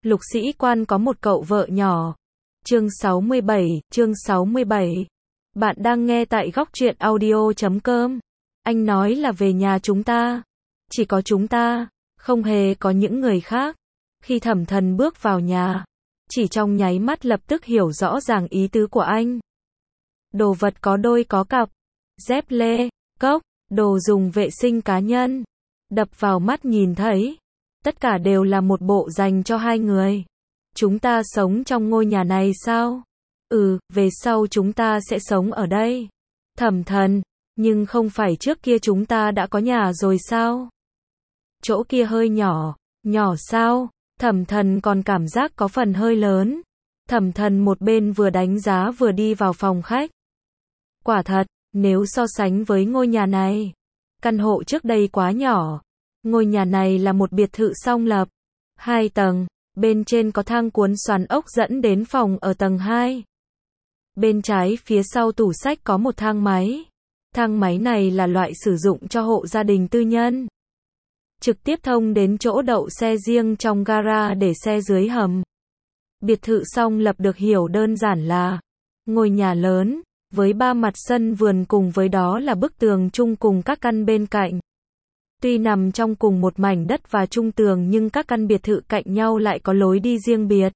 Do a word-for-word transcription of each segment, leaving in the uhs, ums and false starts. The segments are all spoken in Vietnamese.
Lục sĩ quan có một cậu vợ nhỏ. Chương sáu mươi bảy, chương sáu mươi bảy. Bạn đang nghe tại góc truyện audio chấm com. Anh nói là về nhà chúng ta. Chỉ có chúng ta, không hề có những người khác. Khi Thẩm Thần bước vào nhà, chỉ trong nháy mắt lập tức hiểu rõ ràng ý tứ của anh. Đồ vật có đôi có cặp, dép lê, cốc, đồ dùng vệ sinh cá nhân. Đập vào mắt nhìn thấy, tất cả đều là một bộ dành cho hai người. Chúng ta sống trong ngôi nhà này sao? Ừ, về sau chúng ta sẽ sống ở đây. Thẩm Thần, nhưng không phải trước kia chúng ta đã có nhà rồi sao? Chỗ kia hơi nhỏ, nhỏ sao? Thẩm Thần còn cảm giác có phần hơi lớn. Thẩm Thần một bên vừa đánh giá vừa đi vào phòng khách. Quả thật, nếu so sánh với ngôi nhà này, căn hộ trước đây quá nhỏ. Ngôi nhà này là một biệt thự song lập, hai tầng, bên trên có thang cuốn xoắn ốc dẫn đến phòng ở tầng hai. Bên trái phía sau tủ sách có một thang máy. Thang máy này là loại sử dụng cho hộ gia đình tư nhân. Trực tiếp thông đến chỗ đậu xe riêng trong gara để xe dưới hầm. Biệt thự song lập được hiểu đơn giản là ngôi nhà lớn, với ba mặt sân vườn cùng với đó là bức tường chung cùng các căn bên cạnh. Tuy nằm trong cùng một mảnh đất và chung tường nhưng các căn biệt thự cạnh nhau lại có lối đi riêng biệt.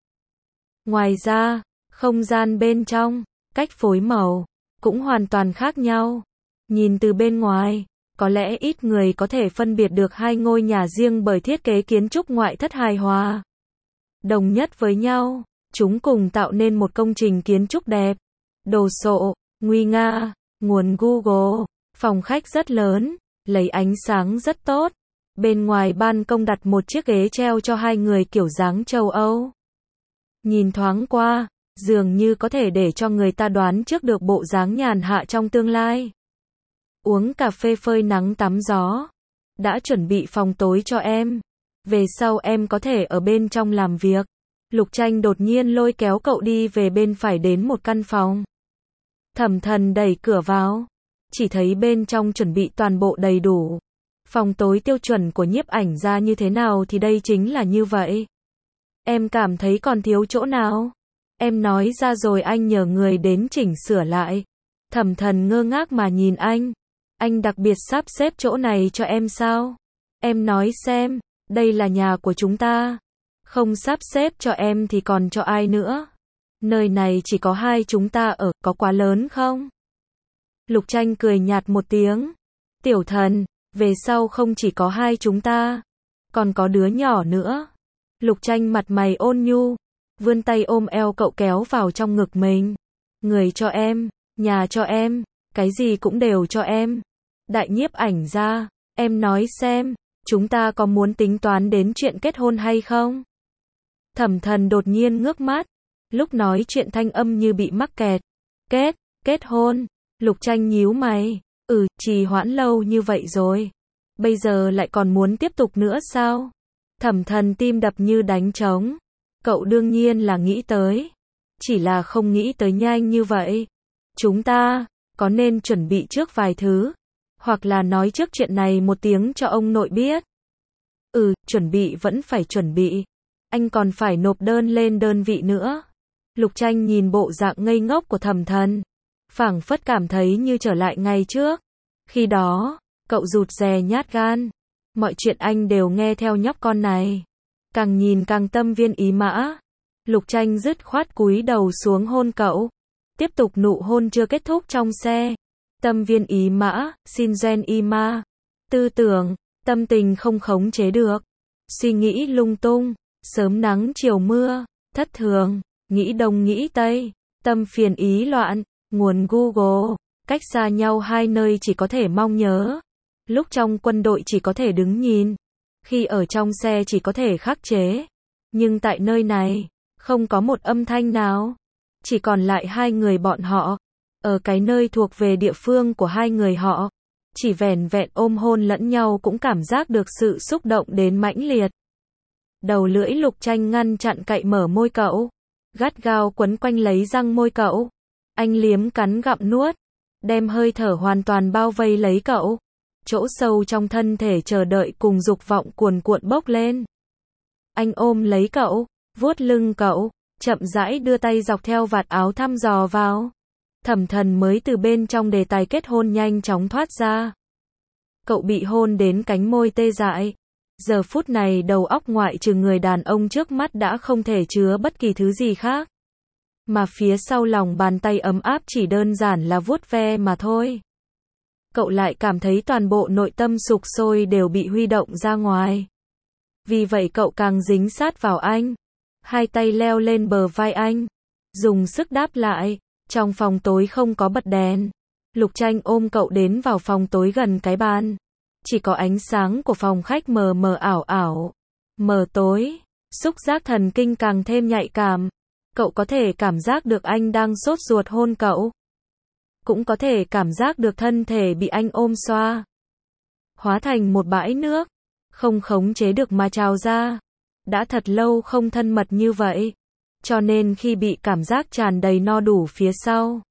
Ngoài ra, không gian bên trong, cách phối màu, cũng hoàn toàn khác nhau. Nhìn từ bên ngoài, có lẽ ít người có thể phân biệt được hai ngôi nhà riêng bởi thiết kế kiến trúc ngoại thất hài hòa. Đồng nhất với nhau, chúng cùng tạo nên một công trình kiến trúc đẹp, đồ sộ, nguy nga, nguồn Google. Phòng khách rất lớn, lấy ánh sáng rất tốt. Bên ngoài ban công đặt một chiếc ghế treo cho hai người kiểu dáng châu Âu. Nhìn thoáng qua, dường như có thể để cho người ta đoán trước được bộ dáng nhàn hạ trong tương lai. Uống cà phê phơi nắng tắm gió. Đã chuẩn bị phòng tối cho em. Về sau em có thể ở bên trong làm việc. Lục Tranh đột nhiên lôi kéo cậu đi về bên phải đến một căn phòng. Thẩm Thần đẩy cửa vào. Chỉ thấy bên trong chuẩn bị toàn bộ đầy đủ. Phòng tối tiêu chuẩn của nhiếp ảnh ra như thế nào thì đây chính là như vậy. Em cảm thấy còn thiếu chỗ nào? Em nói ra rồi anh nhờ người đến chỉnh sửa lại. Thẩm Thần ngơ ngác mà nhìn anh. Anh đặc biệt sắp xếp chỗ này cho em sao? Em nói xem, đây là nhà của chúng ta. Không sắp xếp cho em thì còn cho ai nữa? Nơi này chỉ có hai chúng ta ở, có quá lớn không? Lục Tranh cười nhạt một tiếng. Tiểu Thần, về sau không chỉ có hai chúng ta, còn có đứa nhỏ nữa. Lục Tranh mặt mày ôn nhu, vươn tay ôm eo cậu kéo vào trong ngực mình. Người cho em, nhà cho em, cái gì cũng đều cho em. Đại nhiếp ảnh ra, em nói xem, chúng ta có muốn tính toán đến chuyện kết hôn hay không? Thẩm Thần đột nhiên ngước mắt, lúc nói chuyện thanh âm như bị mắc kẹt. Kết, kết hôn. Lục Tranh nhíu mày, ừ, trì hoãn lâu như vậy rồi. Bây giờ lại còn muốn tiếp tục nữa sao? Thẩm Thần tim đập như đánh trống. Cậu đương nhiên là nghĩ tới. Chỉ là không nghĩ tới nhanh như vậy. Chúng ta, có nên chuẩn bị trước vài thứ? Hoặc là nói trước chuyện này một tiếng cho ông nội biết? Ừ, chuẩn bị vẫn phải chuẩn bị. Anh còn phải nộp đơn lên đơn vị nữa. Lục Tranh nhìn bộ dạng ngây ngốc của Thẩm Thần. Phảng phất cảm thấy như trở lại ngày trước. Khi đó, cậu rụt rè nhát gan. Mọi chuyện anh đều nghe theo nhóc con này. Càng nhìn càng tâm viên ý mã. Lục Tranh dứt khoát cúi đầu xuống hôn cậu. Tiếp tục nụ hôn chưa kết thúc trong xe. Tâm viên ý mã, xin gen y ma. Tư tưởng, tâm tình không khống chế được. Suy nghĩ lung tung, sớm nắng chiều mưa, thất thường, nghĩ đông nghĩ tây, tâm phiền ý loạn. Nguồn Google, cách xa nhau hai nơi chỉ có thể mong nhớ. Lúc trong quân đội chỉ có thể đứng nhìn. Khi ở trong xe chỉ có thể khắc chế. Nhưng tại nơi này, không có một âm thanh nào. Chỉ còn lại hai người bọn họ. Ở cái nơi thuộc về địa phương của hai người họ. Chỉ vẻn vẹn ôm hôn lẫn nhau cũng cảm giác được sự xúc động đến mãnh liệt. Đầu lưỡi Lục Tranh ngăn chặn cậy mở môi cậu. Gắt gao quấn quanh lấy răng môi cậu. Anh liếm cắn gặm nuốt, đem hơi thở hoàn toàn bao vây lấy cậu. Chỗ sâu trong thân thể chờ đợi cùng dục vọng cuồn cuộn bốc lên. Anh ôm lấy cậu, vuốt lưng cậu, chậm rãi đưa tay dọc theo vạt áo thăm dò vào. Thẩm Thần mới từ bên trong đề tài kết hôn nhanh chóng thoát ra. Cậu bị hôn đến cánh môi tê dại. Giờ phút này đầu óc ngoại trừ người đàn ông trước mắt đã không thể chứa bất kỳ thứ gì khác. Mà phía sau lòng bàn tay ấm áp chỉ đơn giản là vuốt ve mà thôi. Cậu lại cảm thấy toàn bộ nội tâm sục sôi đều bị huy động ra ngoài. Vì vậy cậu càng dính sát vào anh. Hai tay leo lên bờ vai anh. Dùng sức đáp lại. Trong phòng tối không có bật đèn. Lục Tranh ôm cậu đến vào phòng tối gần cái bàn. Chỉ có ánh sáng của phòng khách mờ mờ ảo ảo. Mờ tối. Xúc giác thần kinh càng thêm nhạy cảm. Cậu có thể cảm giác được anh đang sốt ruột hôn cậu. Cũng có thể cảm giác được thân thể bị anh ôm xoa. Hóa thành một bãi nước. Không khống chế được mà trào ra. Đã thật lâu không thân mật như vậy. Cho nên khi bị cảm giác tràn đầy no đủ phía sau.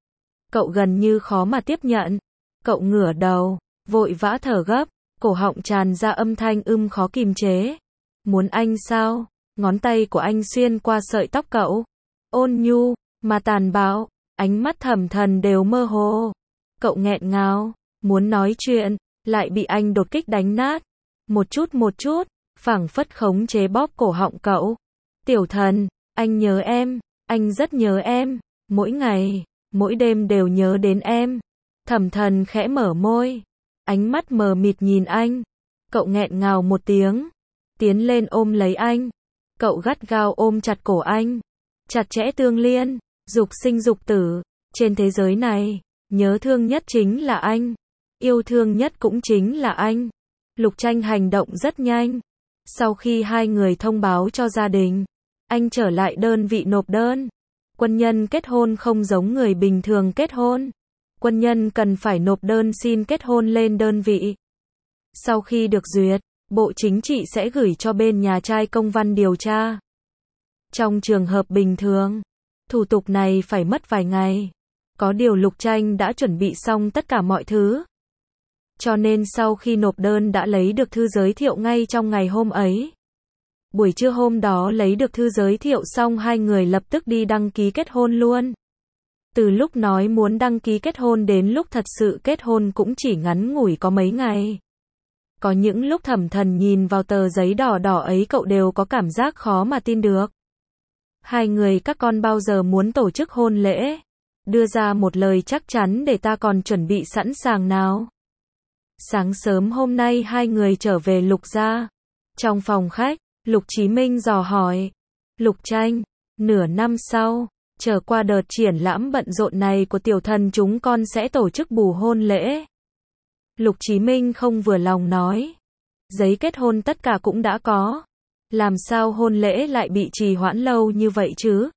Cậu gần như khó mà tiếp nhận. Cậu ngửa đầu. Vội vã thở gấp. Cổ họng tràn ra âm thanh ưm khó kìm chế. Muốn anh sao? Ngón tay của anh xuyên qua sợi tóc cậu. Ôn nhu, mà tàn bạo. Ánh mắt Thẩm Thần đều mơ hồ. Cậu nghẹn ngào. Muốn nói chuyện. Lại bị anh đột kích đánh nát. Một chút một chút. Phảng phất khống chế bóp cổ họng cậu. Tiểu Thần, anh nhớ em. Anh rất nhớ em. Mỗi ngày, mỗi đêm đều nhớ đến em. Thẩm Thần khẽ mở môi. Ánh mắt mờ mịt nhìn anh. Cậu nghẹn ngào một tiếng. Tiến lên ôm lấy anh. Cậu gắt gao ôm chặt cổ anh. Chặt chẽ tương liên. Dục sinh dục tử. Trên thế giới này, nhớ thương nhất chính là anh. Yêu thương nhất cũng chính là anh. Lục Tranh hành động rất nhanh. Sau khi hai người thông báo cho gia đình, anh trở lại đơn vị nộp đơn. Quân nhân kết hôn không giống người bình thường kết hôn. Quân nhân cần phải nộp đơn xin kết hôn lên đơn vị. Sau khi được duyệt, Bộ Chính trị sẽ gửi cho bên nhà trai công văn điều tra. Trong trường hợp bình thường, thủ tục này phải mất vài ngày. Có điều Lục Tranh đã chuẩn bị xong tất cả mọi thứ. Cho nên sau khi nộp đơn đã lấy được thư giới thiệu ngay trong ngày hôm ấy. Buổi trưa hôm đó lấy được thư giới thiệu xong hai người lập tức đi đăng ký kết hôn luôn. Từ lúc nói muốn đăng ký kết hôn đến lúc thật sự kết hôn cũng chỉ ngắn ngủi có mấy ngày. Có những lúc Thẩm Thần nhìn vào tờ giấy đỏ đỏ ấy cậu đều có cảm giác khó mà tin được. Hai người các con bao giờ muốn tổ chức hôn lễ? Đưa ra một lời chắc chắn để ta còn chuẩn bị sẵn sàng nào. Sáng sớm hôm nay hai người trở về Lục gia. Trong phòng khách, Lục Chí Minh dò hỏi. Lục Tranh, nửa năm sau, trở qua đợt triển lãm bận rộn này của Tiểu Thần chúng con sẽ tổ chức bù hôn lễ. Lục Chí Minh không vừa lòng nói. Giấy kết hôn tất cả cũng đã có. Làm sao hôn lễ lại bị trì hoãn lâu như vậy chứ?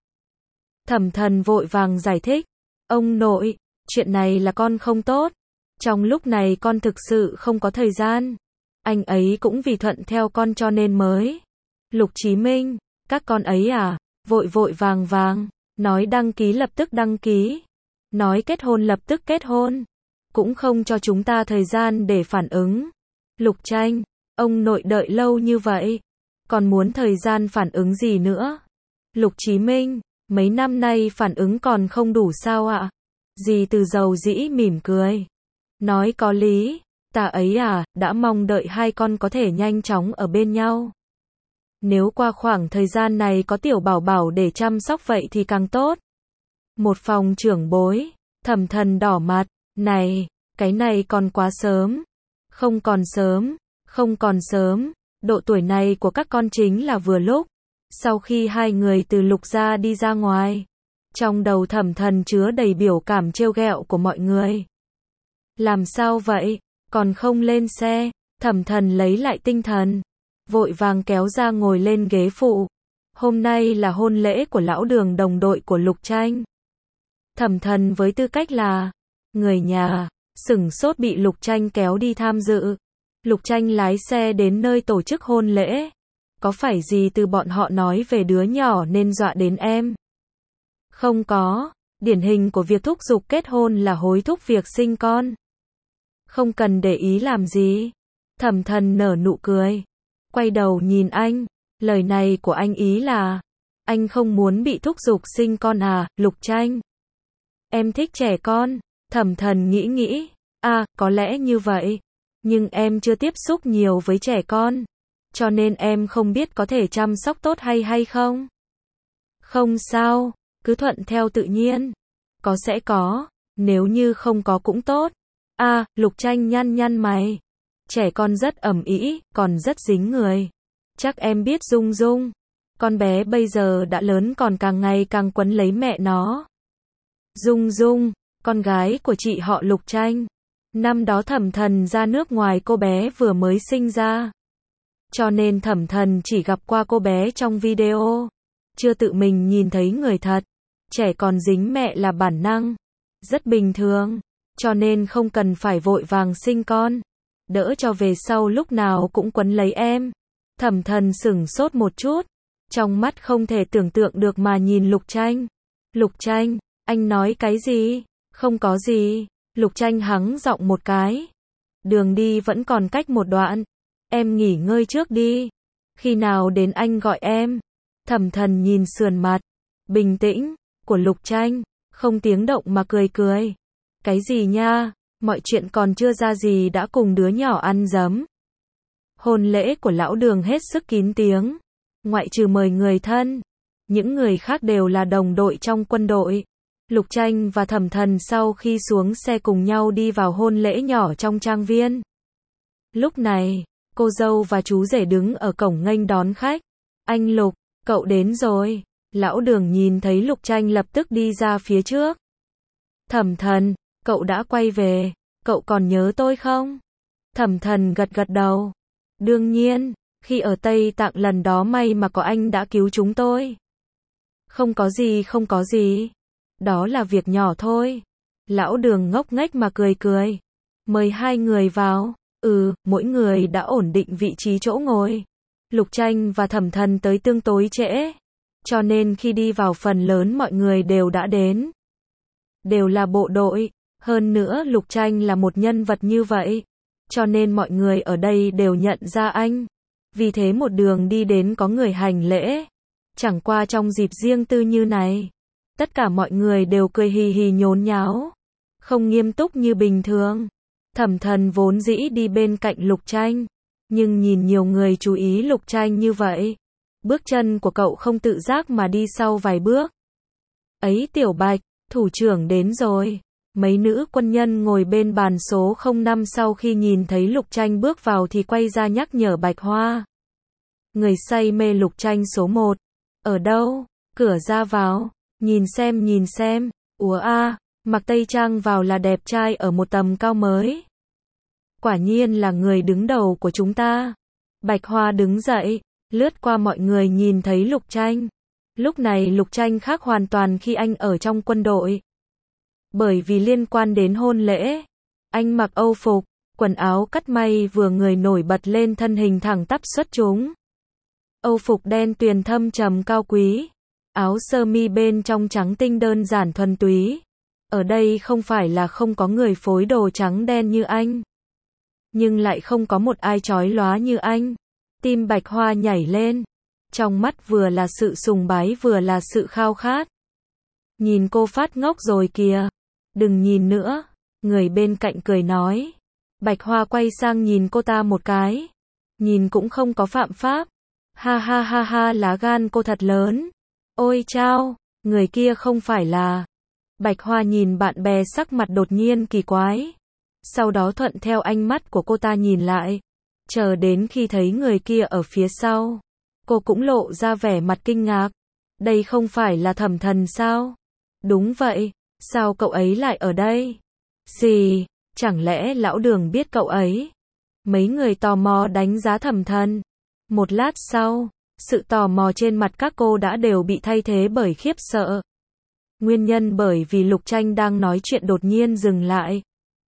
Thẩm Thần vội vàng giải thích. Ông nội, chuyện này là con không tốt. Trong lúc này con thực sự không có thời gian. Anh ấy cũng vì thuận theo con cho nên mới. Lục Chí Minh, các con ấy à, vội vội vàng vàng, nói đăng ký lập tức đăng ký. Nói kết hôn lập tức kết hôn. Cũng không cho chúng ta thời gian để phản ứng. Lục Tranh, ông nội đợi lâu như vậy. Còn muốn thời gian phản ứng gì nữa? Lục Chí Minh, mấy năm nay phản ứng còn không đủ sao ạ? Dì Từ dầu dĩ mỉm cười. Nói có lý, ta ấy à, đã mong đợi hai con có thể nhanh chóng ở bên nhau. Nếu qua khoảng thời gian này có tiểu bảo bảo để chăm sóc vậy thì càng tốt. Một phòng trưởng bối, Thẩm Thần đỏ mặt, này, cái này còn quá sớm. Không còn sớm, không còn sớm, độ tuổi này của các con chính là vừa lúc. Sau khi hai người từ Lục gia đi ra ngoài, trong đầu Thẩm Thần chứa đầy biểu cảm trêu ghẹo của mọi người. Làm sao vậy, còn không lên xe? Thẩm Thần lấy lại tinh thần, vội vàng kéo ra ngồi lên ghế phụ. Hôm nay là hôn lễ của lão Đường đồng đội của Lục Tranh. Thẩm Thần với tư cách là người nhà, sửng sốt bị Lục Tranh kéo đi tham dự. Lục Tranh lái xe đến nơi tổ chức hôn lễ. Có phải gì từ bọn họ nói về đứa nhỏ nên dọa đến em? Không có, điển hình của việc thúc giục kết hôn là hối thúc việc sinh con. Không cần để ý làm gì. Thẩm Thần nở nụ cười, quay đầu nhìn anh. Lời này của anh ý là, anh không muốn bị thúc giục sinh con à, Lục Tranh? Em thích trẻ con. Thẩm Thần nghĩ nghĩ, à, có lẽ như vậy. Nhưng em chưa tiếp xúc nhiều với trẻ con. Cho nên em không biết có thể chăm sóc tốt hay hay không. Không sao, cứ thuận theo tự nhiên. Có sẽ có, nếu như không có cũng tốt. À, Lục Tranh nhăn nhăn mày. Trẻ con rất ẩm ĩ, còn rất dính người. Chắc em biết Dung Dung. Con bé bây giờ đã lớn còn càng ngày càng quấn lấy mẹ nó. Dung Dung, con gái của chị họ Lục Tranh. Năm đó Thẩm Thần ra nước ngoài cô bé vừa mới sinh ra. Cho nên Thẩm Thần chỉ gặp qua cô bé trong video. Chưa tự mình nhìn thấy người thật. Trẻ còn dính mẹ là bản năng. Rất bình thường. Cho nên không cần phải vội vàng sinh con. Đỡ cho về sau lúc nào cũng quấn lấy em. Thẩm Thần sửng sốt một chút. Trong mắt không thể tưởng tượng được mà nhìn Lục Tranh. Lục Tranh, anh nói cái gì? Không có gì. Lục Tranh hắng giọng một cái. Đường đi vẫn còn cách một đoạn. Em nghỉ ngơi trước đi. Khi nào đến anh gọi em. Thẩm Thần nhìn sườn mặt bình tĩnh của Lục Tranh, không tiếng động mà cười cười. Cái gì nha, mọi chuyện còn chưa ra gì đã cùng đứa nhỏ ăn dấm. Hôn lễ của lão Đường hết sức kín tiếng. Ngoại trừ mời người thân, những người khác đều là đồng đội trong quân đội. Lục Tranh và Thẩm Thần sau khi xuống xe cùng nhau đi vào hôn lễ nhỏ trong trang viên. Lúc này, cô dâu và chú rể đứng ở cổng nghênh đón khách. Anh Lục, cậu đến rồi. Lão Đường nhìn thấy Lục Tranh lập tức đi ra phía trước. Thẩm Thần, cậu đã quay về, cậu còn nhớ tôi không? Thẩm Thần gật gật đầu. Đương nhiên, khi ở Tây Tạng lần đó may mà có anh đã cứu chúng tôi. Không có gì không có gì. Đó là việc nhỏ thôi. Lão Đường ngốc nghếch mà cười cười. Mời hai người vào. Ừ, mỗi người đã ổn định vị trí chỗ ngồi. Lục Tranh và Thẩm Thần tới tương tối trễ. Cho nên khi đi vào phần lớn mọi người đều đã đến. Đều là bộ đội. Hơn nữa Lục Tranh là một nhân vật như vậy. Cho nên mọi người ở đây đều nhận ra anh. Vì thế một đường đi đến có người hành lễ. Chẳng qua trong dịp riêng tư như này. Tất cả mọi người đều cười hì hì nhốn nháo. Không nghiêm túc như bình thường. Thẩm Thần vốn dĩ đi bên cạnh Lục Tranh. Nhưng nhìn nhiều người chú ý Lục Tranh như vậy. Bước chân của cậu không tự giác mà đi sau vài bước. Ấy Tiểu Bạch, thủ trưởng đến rồi. Mấy nữ quân nhân ngồi bên bàn số không năm sau khi nhìn thấy Lục Tranh bước vào thì quay ra nhắc nhở Bạch Hoa. Người say mê Lục Tranh số một. Ở đâu? Cửa ra vào. Nhìn xem nhìn xem. Ủa a, mặc tây trang vào là đẹp trai ở một tầm cao mới. Quả nhiên là người đứng đầu của chúng ta. Bạch Hoa đứng dậy, lướt qua mọi người nhìn thấy Lục Tranh. Lúc này Lục Tranh khác hoàn toàn khi anh ở trong quân đội. Bởi vì liên quan đến hôn lễ, anh mặc âu phục, quần áo cắt may vừa người nổi bật lên thân hình thẳng tắp xuất chúng. Âu phục đen tuyền thâm trầm cao quý, áo sơ mi bên trong trắng tinh đơn giản thuần túy. Ở đây không phải là không có người phối đồ trắng đen như anh, nhưng lại không có một ai chói lóa như anh. Tim Bạch Hoa nhảy lên, trong mắt vừa là sự sùng bái vừa là sự khao khát. Nhìn cô phát ngốc rồi kìa. Đừng nhìn nữa. Người bên cạnh cười nói. Bạch Hoa quay sang nhìn cô ta một cái. Nhìn cũng không có phạm pháp. Ha ha ha ha, lá gan cô thật lớn. Ôi chao, người kia không phải là. Bạch Hoa nhìn bạn bè sắc mặt đột nhiên kỳ quái. Sau đó thuận theo ánh mắt của cô ta nhìn lại. Chờ đến khi thấy người kia ở phía sau. Cô cũng lộ ra vẻ mặt kinh ngạc. Đây không phải là Thẩm Thần sao? Đúng vậy. Sao cậu ấy lại ở đây? Gì? Chẳng lẽ lão Đường biết cậu ấy? Mấy người tò mò đánh giá Thẩm Thần. Một lát sau, sự tò mò trên mặt các cô đã đều bị thay thế bởi khiếp sợ. Nguyên nhân bởi vì Lục Tranh đang nói chuyện đột nhiên dừng lại.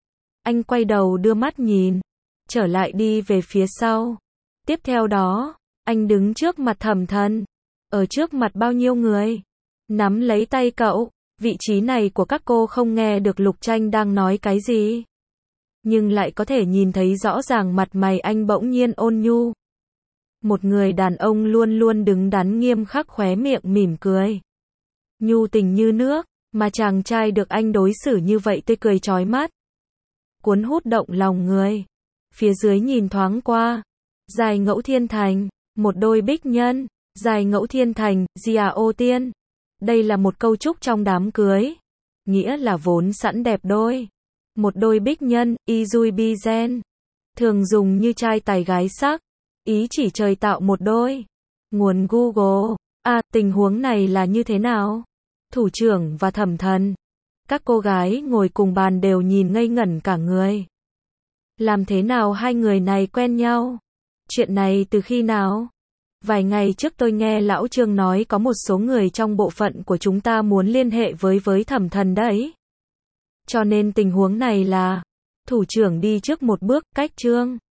Anh quay đầu đưa mắt nhìn, trở lại đi về phía sau. Tiếp theo đó, anh đứng trước mặt Thẩm Thần. Ở trước mặt bao nhiêu người? Nắm lấy tay cậu. Vị trí này của các cô không nghe được Lục Tranh đang nói cái gì. Nhưng lại có thể nhìn thấy rõ ràng mặt mày anh bỗng nhiên ôn nhu. Một người đàn ông luôn luôn đứng đắn nghiêm khắc khóe miệng mỉm cười. Nhu tình như nước, mà chàng trai được anh đối xử như vậy tươi cười chói mắt. Cuốn hút động lòng người. Phía dưới nhìn thoáng qua. Dài ngẫu thiên thành, một đôi bích nhân. Dài ngẫu thiên thành, Gia ô tiên. Đây là một câu chúc trong đám cưới. Nghĩa là vốn sẵn đẹp đôi. Một đôi bích nhân, y dui bi gen. Thường dùng như trai tài gái sắc. Ý chỉ trời tạo một đôi. Nguồn Google. À, tình huống này là như thế nào? Thủ trưởng và thẩm thần. Các cô gái ngồi cùng bàn đều nhìn ngây ngẩn cả người. Làm thế nào hai người này quen nhau? Chuyện này từ khi nào? Vài ngày trước tôi nghe lão Trương nói có một số người trong bộ phận của chúng ta muốn liên hệ với với thẩm thần đấy. Cho nên tình huống này là, thủ trưởng đi trước một bước, cách Trương